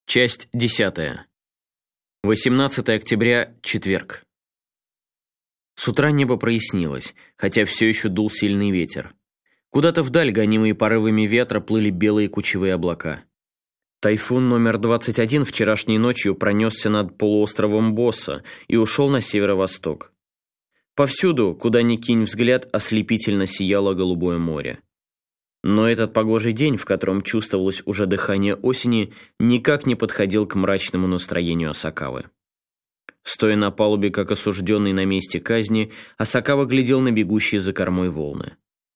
Часть 10. 18 октября, четверг. С утра небо прояснилось, хотя все еще дул сильный ветер. Куда-то вдаль, гонимые порывами ветра, плыли белые кучевые облака. Тайфун номер 21 вчерашней ночью пронесся над полуостровом Босса и ушел на северо-восток. Повсюду, куда ни кинь взгляд, ослепительно сияло голубое море. Но этот погожий день, в котором чувствовалось уже дыхание осени, никак не подходил к мрачному настроению Асакавы. Стоя на палубе, как осужденный на месте казни, Асакава глядел на бегущие за кормой волны.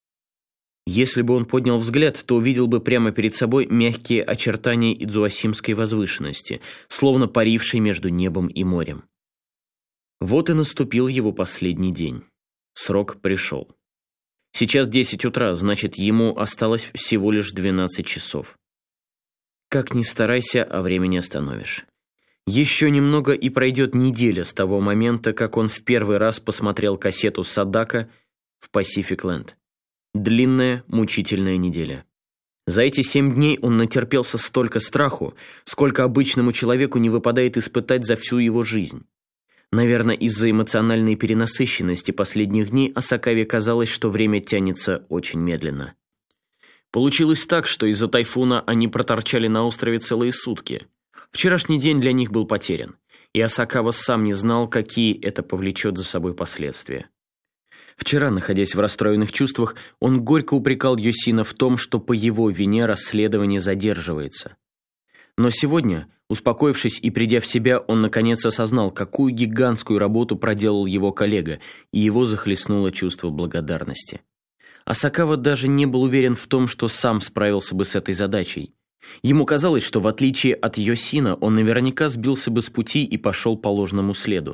Если бы он поднял взгляд, то увидел бы прямо перед собой мягкие очертания Идзуасимской возвышенности, словно парившей между небом и морем. Вот и наступил его последний день. Срок пришел. Сейчас 10 утра, значит, ему осталось всего лишь 12 часов. Как ни старайся, а время не остановишь. Еще немного и пройдет неделя с того момента, как он в первый раз посмотрел кассету Садака в Pacific Land. Длинная, мучительная неделя. За эти 7 дней он натерпелся столько страху, сколько обычному человеку не выпадает испытать за всю его жизнь. Наверное, из-за эмоциональной перенасыщенности последних дней Асакаве казалось, что время тянется очень медленно. Получилось так, что из-за тайфуна они проторчали на острове целые сутки. Вчерашний день для них был потерян, и Асакава сам не знал, какие это повлечет за собой последствия. Вчера, находясь в расстроенных чувствах, он горько упрекал Йосина в том, что по его вине расследование задерживается. Но сегодня, успокоившись и придя в себя, он наконец осознал, какую гигантскую работу проделал его коллега, и его захлестнуло чувство благодарности. Асакава даже не был уверен в том, что сам справился бы с этой задачей. Ему казалось, что в отличие от Йосина, он наверняка сбился бы с пути и пошел по ложному следу.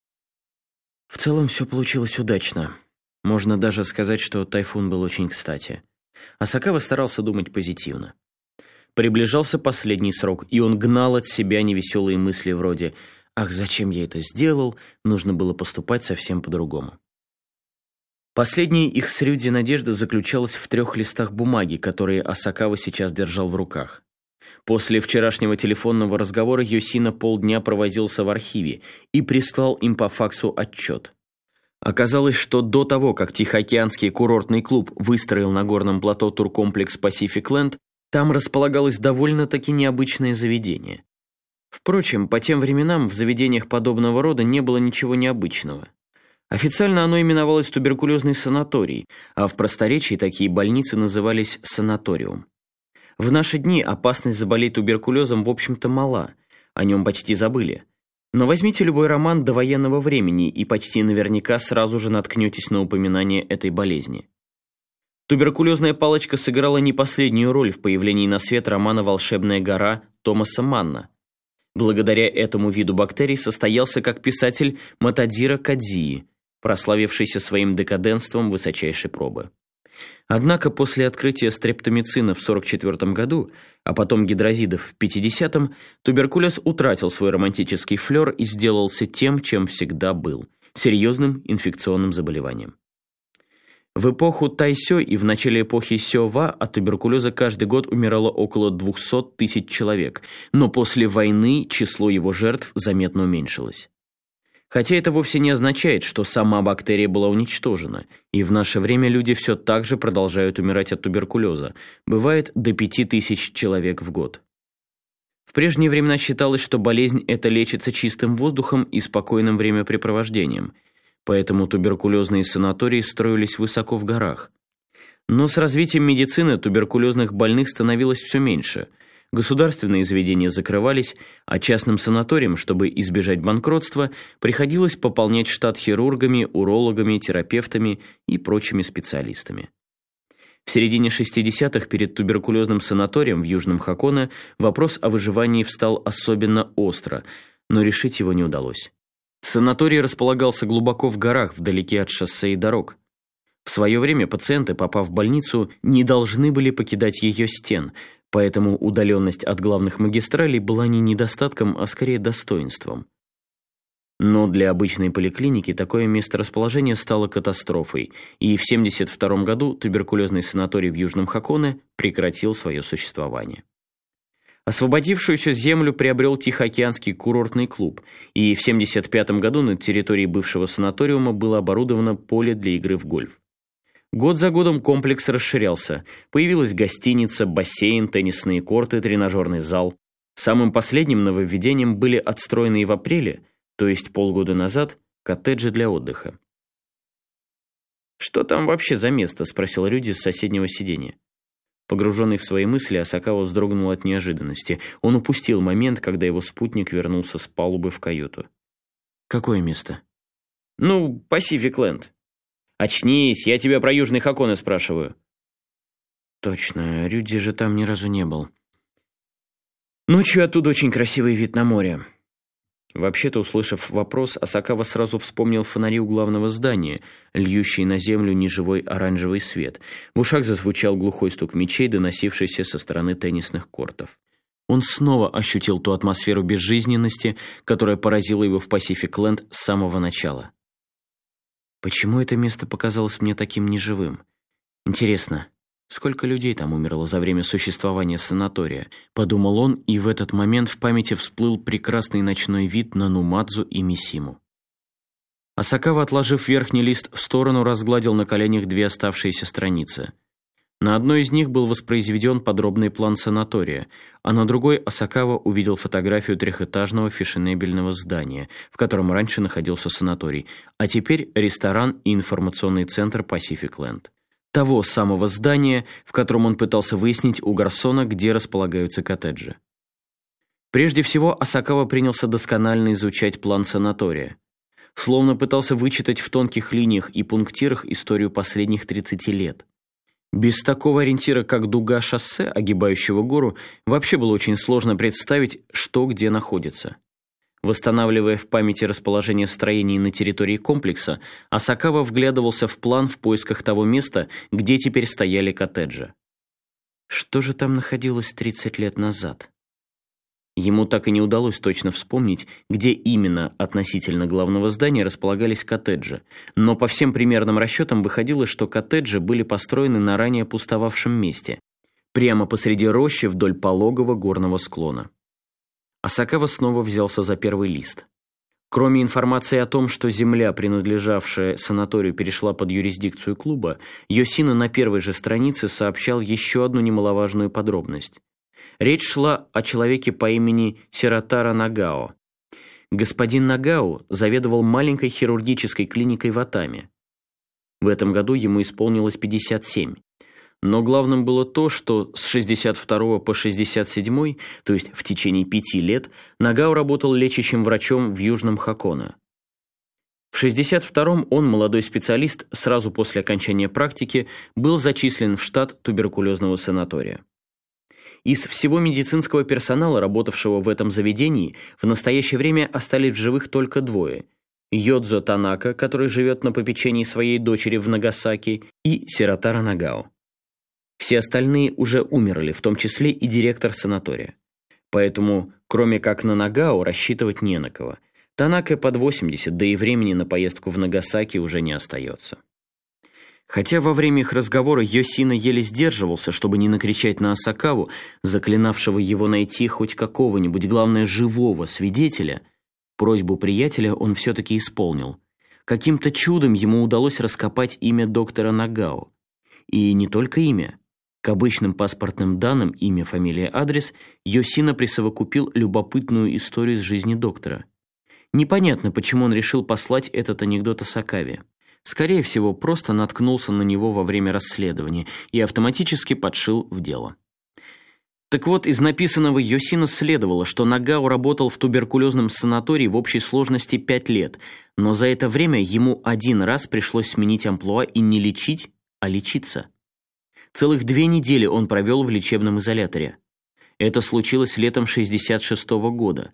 В целом все получилось удачно. Можно даже сказать, что тайфун был очень кстати. Асакава старался думать позитивно. Приближался последний срок, и он гнал от себя невеселые мысли вроде «Ах, зачем я это сделал? Нужно было поступать совсем по-другому». Последняя их с Рюди надежда заключалась в 3 листах бумаги, которые Асакава сейчас держал в руках. После вчерашнего телефонного разговора Йосина полдня провозился в архиве и прислал им по факсу отчет. Оказалось, что до того, как Тихоокеанский курортный клуб выстроил на горном плато туркомплекс Pacific Land, там располагалось довольно-таки необычное заведение. Впрочем, по тем временам в заведениях подобного рода не было ничего необычного. Официально оно именовалось туберкулезный санаторий, а в просторечии такие больницы назывались санаториум. В наши дни опасность заболеть туберкулезом, в общем-то, мала, о нем почти забыли. Но возьмите любой роман довоенного времени и почти наверняка сразу же наткнетесь на упоминание этой болезни. Туберкулезная палочка сыграла не последнюю роль в появлении на свет романа «Волшебная гора» Томаса Манна. Благодаря этому виду бактерий состоялся как писатель Матадзиро Кадзии, прославившийся своим декаденством высочайшей пробы. Однако после открытия стрептомицина в 1944 году, а потом гидрозидов в 1950-м, туберкулез утратил свой романтический флер и сделался тем, чем всегда был – серьезным инфекционным заболеванием. В эпоху Тайсё и в начале эпохи Сёва от туберкулеза каждый год умирало около 200 тысяч человек, но после войны число его жертв заметно уменьшилось. Хотя это вовсе не означает, что сама бактерия была уничтожена, и в наше время люди все так же продолжают умирать от туберкулеза, бывает до 5000 человек в год. В прежние времена считалось, что болезнь эта лечится чистым воздухом и спокойным времяпрепровождением, поэтому туберкулезные санатории строились высоко в горах. Но с развитием медицины туберкулезных больных становилось все меньше. Государственные заведения закрывались, а частным санаториям, чтобы избежать банкротства, приходилось пополнять штат хирургами, урологами, терапевтами и прочими специалистами. В середине 60-х перед туберкулезным санаторием в Южном Хоконе вопрос о выживании встал особенно остро, но решить его не удалось. Санаторий располагался глубоко в горах, вдалеке от шоссе и дорог. В свое время пациенты, попав в больницу, не должны были покидать ее стен, поэтому удаленность от главных магистралей была не недостатком, а скорее достоинством. Но для обычной поликлиники такое месторасположение стало катастрофой, и в 1972 году туберкулезный санаторий в Южном Хоконе прекратил свое существование. Освободившуюся землю приобрел Тихоокеанский курортный клуб, и в 1975 году на территории бывшего санаториума было оборудовано поле для игры в гольф. Год за годом комплекс расширялся. Появилась гостиница, бассейн, теннисные корты, тренажерный зал. Самым последним нововведением были отстроенные в апреле, то есть полгода назад, коттеджи для отдыха. «Что там вообще за место?» – спросил Рюди с соседнего сиденья. Погруженный в свои мысли, Асакава вздрогнул от неожиданности. Он упустил момент, когда его спутник вернулся с палубы в каюту. «Какое место?» «Ну, Пасифик-Ленд». «Очнись, я тебя про Южный Хаконе спрашиваю». «Точно, Рюди же там ни разу не был. Ночью оттуда очень красивый вид на море». Вообще-то, услышав вопрос, Асакава сразу вспомнил фонари у главного здания, льющие на землю неживой оранжевый свет. В ушах зазвучал глухой стук мечей, доносившийся со стороны теннисных кортов. Он снова ощутил ту атмосферу безжизненности, которая поразила его в Пасифик-Ленд с самого начала. Почему это место показалось мне таким неживым? Интересно, сколько людей там умерло за время существования санатория? Подумал он, и в этот момент в памяти всплыл прекрасный ночной вид на Нумадзу и Мисиму. Асакава, отложив верхний лист в сторону, разгладил на коленях две оставшиеся страницы. На одной из них был воспроизведен подробный план санатория, а на другой Асакава увидел фотографию трехэтажного фешенебельного здания, в котором раньше находился санаторий, а теперь ресторан и информационный центр Пасифик-Ленд. Того самого здания, в котором он пытался выяснить у гарсона, где располагаются коттеджи. Прежде всего, Асакава принялся досконально изучать план санатория. Словно пытался вычитать в тонких линиях и пунктирах историю последних 30 лет. Без такого ориентира, как дуга шоссе, огибающего гору, вообще было очень сложно представить, что где находится. Восстанавливая в памяти расположение строений на территории комплекса, Асакава вглядывался в план в поисках того места, где теперь стояли коттеджи. Что же там находилось 30 лет назад? Ему так и не удалось точно вспомнить, где именно относительно главного здания располагались коттеджи, но по всем примерным расчетам выходило, что коттеджи были построены на ранее пустовавшем месте, прямо посреди рощи вдоль пологого горного склона. Асакава снова взялся за первый лист. Кроме информации о том, что земля, принадлежавшая санаторию, перешла под юрисдикцию клуба, Йосина на первой же странице сообщал еще одну немаловажную подробность. Речь шла о человеке по имени Сиротаро Нагао. Господин Нагао заведовал маленькой хирургической клиникой в Атаме. В этом году ему исполнилось 57. Но главным было то, что с 62 по 67, то есть в течение 5 лет, Нагао работал лечащим врачом в Южном Хаконе. В 62-м он, молодой специалист, сразу после окончания практики, был зачислен в штат туберкулезного санатория. Из всего медицинского персонала, работавшего в этом заведении, в настоящее время остались в живых только двое – Йодзо Танака, который живет на попечении своей дочери в Нагасаки, и Сиротаро Нагао. Все остальные уже умерли, в том числе и директор санатория. Поэтому, кроме как на Нагао, рассчитывать не на кого. Танака под 80, да и времени на поездку в Нагасаки уже не остается. Хотя во время их разговора Йосина еле сдерживался, чтобы не накричать на Асакаву, заклинавшего его найти хоть какого-нибудь, главное, живого свидетеля, просьбу приятеля он все-таки исполнил. Каким-то чудом ему удалось раскопать имя доктора Нагао. И не только имя. К обычным паспортным данным, имя, фамилия, адрес, Йосина присовокупил любопытную историю из жизни доктора. Непонятно, почему он решил послать этот анекдот Асакаве. Скорее всего, просто наткнулся на него во время расследования и автоматически подшил в дело. Так вот, из написанного Йосина следовало, что Нагао работал в туберкулезном санатории в общей сложности 5 лет, но за это время ему один раз пришлось сменить амплуа и не лечить, а лечиться. Целых 2 недели он провел в лечебном изоляторе. Это случилось летом 1966 года.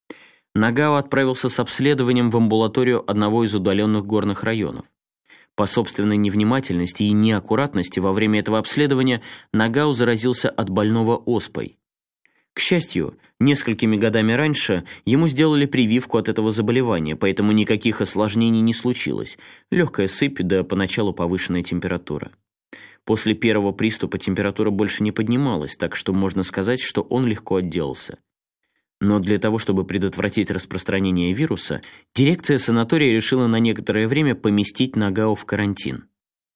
Нагао отправился с обследованием в амбулаторию одного из удаленных горных районов. По собственной невнимательности и неаккуратности во время этого обследования Нагао заразился от больного оспой. К счастью, несколькими годами раньше ему сделали прививку от этого заболевания, поэтому никаких осложнений не случилось. Легкая сыпь, да поначалу повышенная температура. После первого приступа температура больше не поднималась, так что можно сказать, что он легко отделался. Но для того, чтобы предотвратить распространение вируса, дирекция санатория решила на некоторое время поместить Нагао в карантин.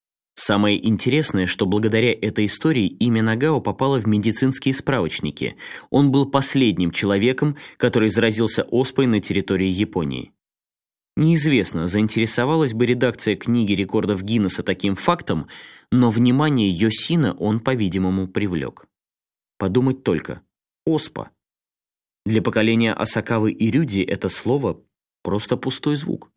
Самое интересное, что благодаря этой истории имя Нагао попало в медицинские справочники. Он был последним человеком, который заразился оспой на территории Японии. Неизвестно, заинтересовалась бы редакция книги рекордов Гиннесса таким фактом, но внимание Йосина он, по-видимому, привлек. Подумать только. Оспа. Для поколения Асакавы и Рюди это слово просто пустой звук.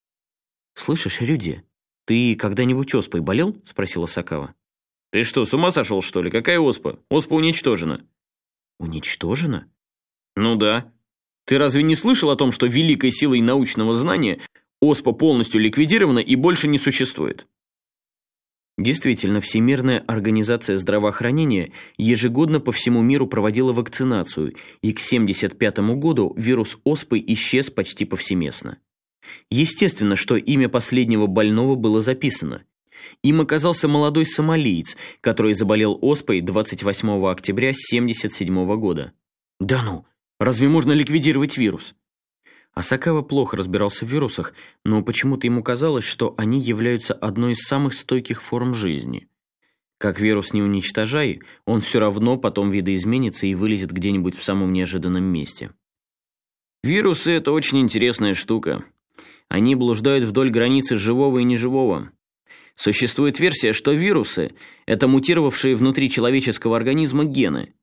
«Слышишь, Рюди, ты когда-нибудь оспой болел?» – спросила Асакава. «Ты что, с ума сошел, что ли? Какая оспа? Оспа уничтожена». «Уничтожена?» «Ну да. Ты разве не слышал о том, что великой силой научного знания оспа полностью ликвидирована и больше не существует?» Действительно, Всемирная организация здравоохранения ежегодно по всему миру проводила вакцинацию, и к 1975 году вирус оспы исчез почти повсеместно. Естественно, что имя последнего больного было записано. Им оказался молодой сомалиец, который заболел оспой 28 октября 1977 года. Да ну, разве можно ликвидировать вирус? Асакава плохо разбирался в вирусах, но почему-то ему казалось, что они являются одной из самых стойких форм жизни. Как вирус не уничтожай, он все равно потом видоизменится и вылезет где-нибудь в самом неожиданном месте. Вирусы – это очень интересная штука. Они блуждают вдоль границы живого и неживого. Существует версия, что вирусы – это мутировавшие внутри человеческого организма гены.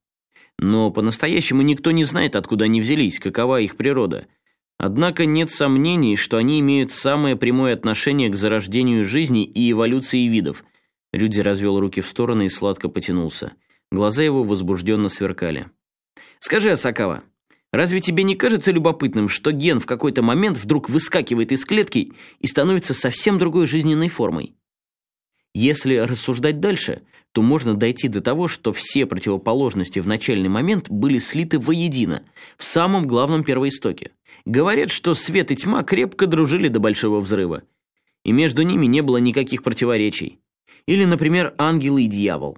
Но по-настоящему никто не знает, откуда они взялись, какова их природа. Однако нет сомнений, что они имеют самое прямое отношение к зарождению жизни и эволюции видов. Рюди развел руки в стороны и сладко потянулся. Глаза его возбужденно сверкали. «Скажи, Асакава, разве тебе не кажется любопытным, что ген в какой-то момент вдруг выскакивает из клетки и становится совсем другой жизненной формой? Если рассуждать дальше, то можно дойти до того, что все противоположности в начальный момент были слиты воедино, в самом главном первоистоке. Говорят, что свет и тьма крепко дружили до Большого взрыва, и между ними не было никаких противоречий. Или, например, ангел и дьявол.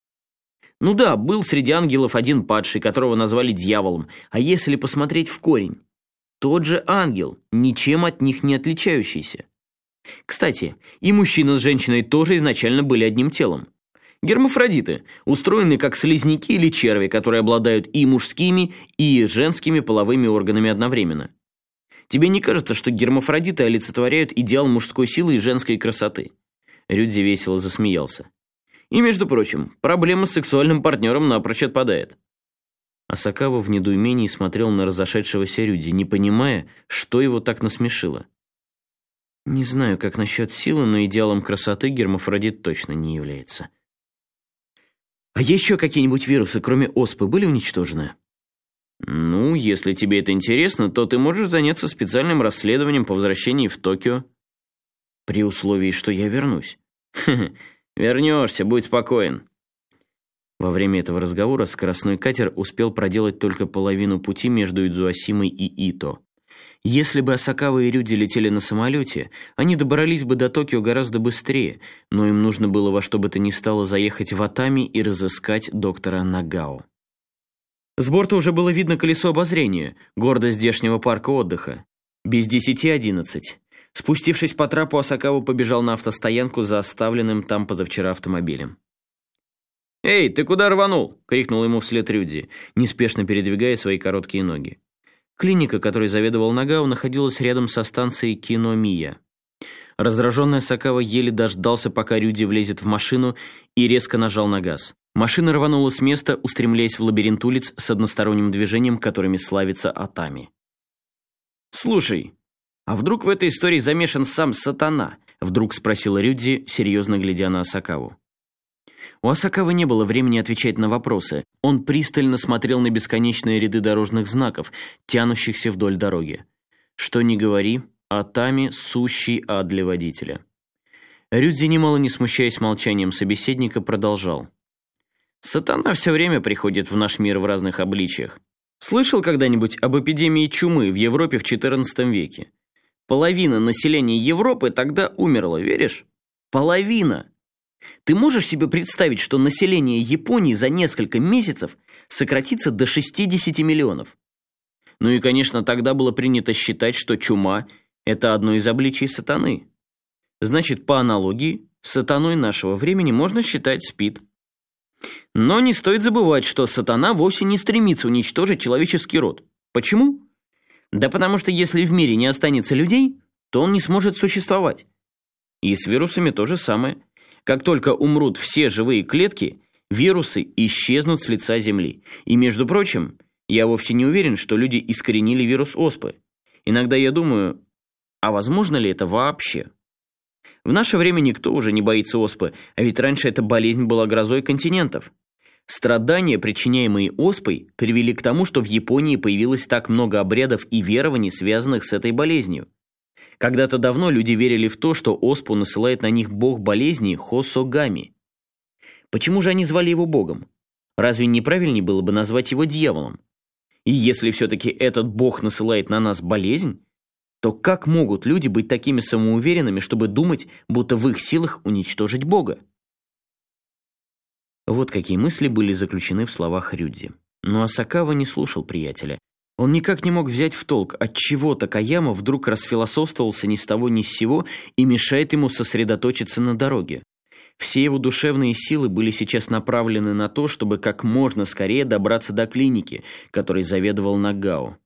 Ну да, был среди ангелов один падший, которого назвали дьяволом, а если посмотреть в корень, тот же ангел, ничем от них не отличающийся. Кстати, и мужчина с женщиной тоже изначально были одним телом. Гермафродиты, устроены как слизняки или черви, которые обладают и мужскими, и женскими половыми органами одновременно. Тебе не кажется, что гермафродиты олицетворяют идеал мужской силы и женской красоты? Рюди весело засмеялся. И, между прочим, проблема с сексуальным партнером напрочь отпадает. Асакава в недоумении смотрел на разошедшегося Рюди, не понимая, что его так насмешило. Не знаю, как насчет силы, но идеалом красоты гермафродит точно не является. А еще какие-нибудь вирусы, кроме оспы, были уничтожены? Ну, если тебе это интересно, то ты можешь заняться специальным расследованием по возвращении в Токио. При условии, что я вернусь. Вернешься, будь спокоен. Во время этого разговора скоростной катер успел проделать только половину пути между Идзуосимой и Ито. Если бы Асакава и Рюди летели на самолете, они добрались бы до Токио гораздо быстрее, но им нужно было во что бы то ни стало заехать в Атами и разыскать доктора Нагао. С борта уже было видно колесо обозрения, гордость здешнего парка отдыха. Без 10:11. Спустившись по трапу, Асакава побежал на автостоянку за оставленным там позавчера автомобилем. «Эй, ты куда рванул?» — крикнул ему вслед Рюди, неспешно передвигая свои короткие ноги. Клиника, которой заведовал Нагао, находилась рядом со станцией Киномия. Раздраженный Асакава еле дождался, пока Рюди влезет в машину, и резко нажал на газ. Машина рванула с места, устремляясь в лабиринт улиц с односторонним движением, которыми славится Атами. «Слушай, а вдруг в этой истории замешан сам сатана?» — вдруг спросила Рюди, серьезно глядя на Асакаву. У Асакавы не было времени отвечать на вопросы. Он пристально смотрел на бесконечные ряды дорожных знаков, тянущихся вдоль дороги. Что ни говори, Атами — сущий ад для водителя. Рюдзи, немало не смущаясь молчанием собеседника, продолжал. «Сатана все время приходит в наш мир в разных обличиях. Слышал когда-нибудь об эпидемии чумы в Европе в XIV веке? Половина населения Европы тогда умерла, веришь? Половина! Ты можешь себе представить, что население Японии за несколько месяцев сократится до 60 миллионов? Ну и, конечно, тогда было принято считать, что чума – это одно из обличий сатаны. Значит, по аналогии, сатаной нашего времени можно считать СПИД. Но не стоит забывать, что сатана вовсе не стремится уничтожить человеческий род. Почему? Да потому что если в мире не останется людей, то он не сможет существовать. И с вирусами то же самое. Как только умрут все живые клетки, вирусы исчезнут с лица Земли. И, между прочим, я вовсе не уверен, что люди искоренили вирус оспы. Иногда я думаю, а возможно ли это вообще? В наше время никто уже не боится оспы, а ведь раньше эта болезнь была грозой континентов. Страдания, причиняемые оспой, привели к тому, что в Японии появилось так много обрядов и верований, связанных с этой болезнью. Когда-то давно люди верили в то, что оспу насылает на них бог болезни Хосогами. Почему же они звали его богом? Разве неправильнее было бы назвать его дьяволом? И если все-таки этот бог насылает на нас болезнь, то как могут люди быть такими самоуверенными, чтобы думать, будто в их силах уничтожить бога? Вот какие мысли были заключены в словах Рюдзи. Но Асакава не слушал приятеля. Он никак не мог взять в толк, отчего Такаяма вдруг расфилософствовался ни с того ни с сего и мешает ему сосредоточиться на дороге. Все его душевные силы были сейчас направлены на то, чтобы как можно скорее добраться до клиники, которой заведовал Нагао.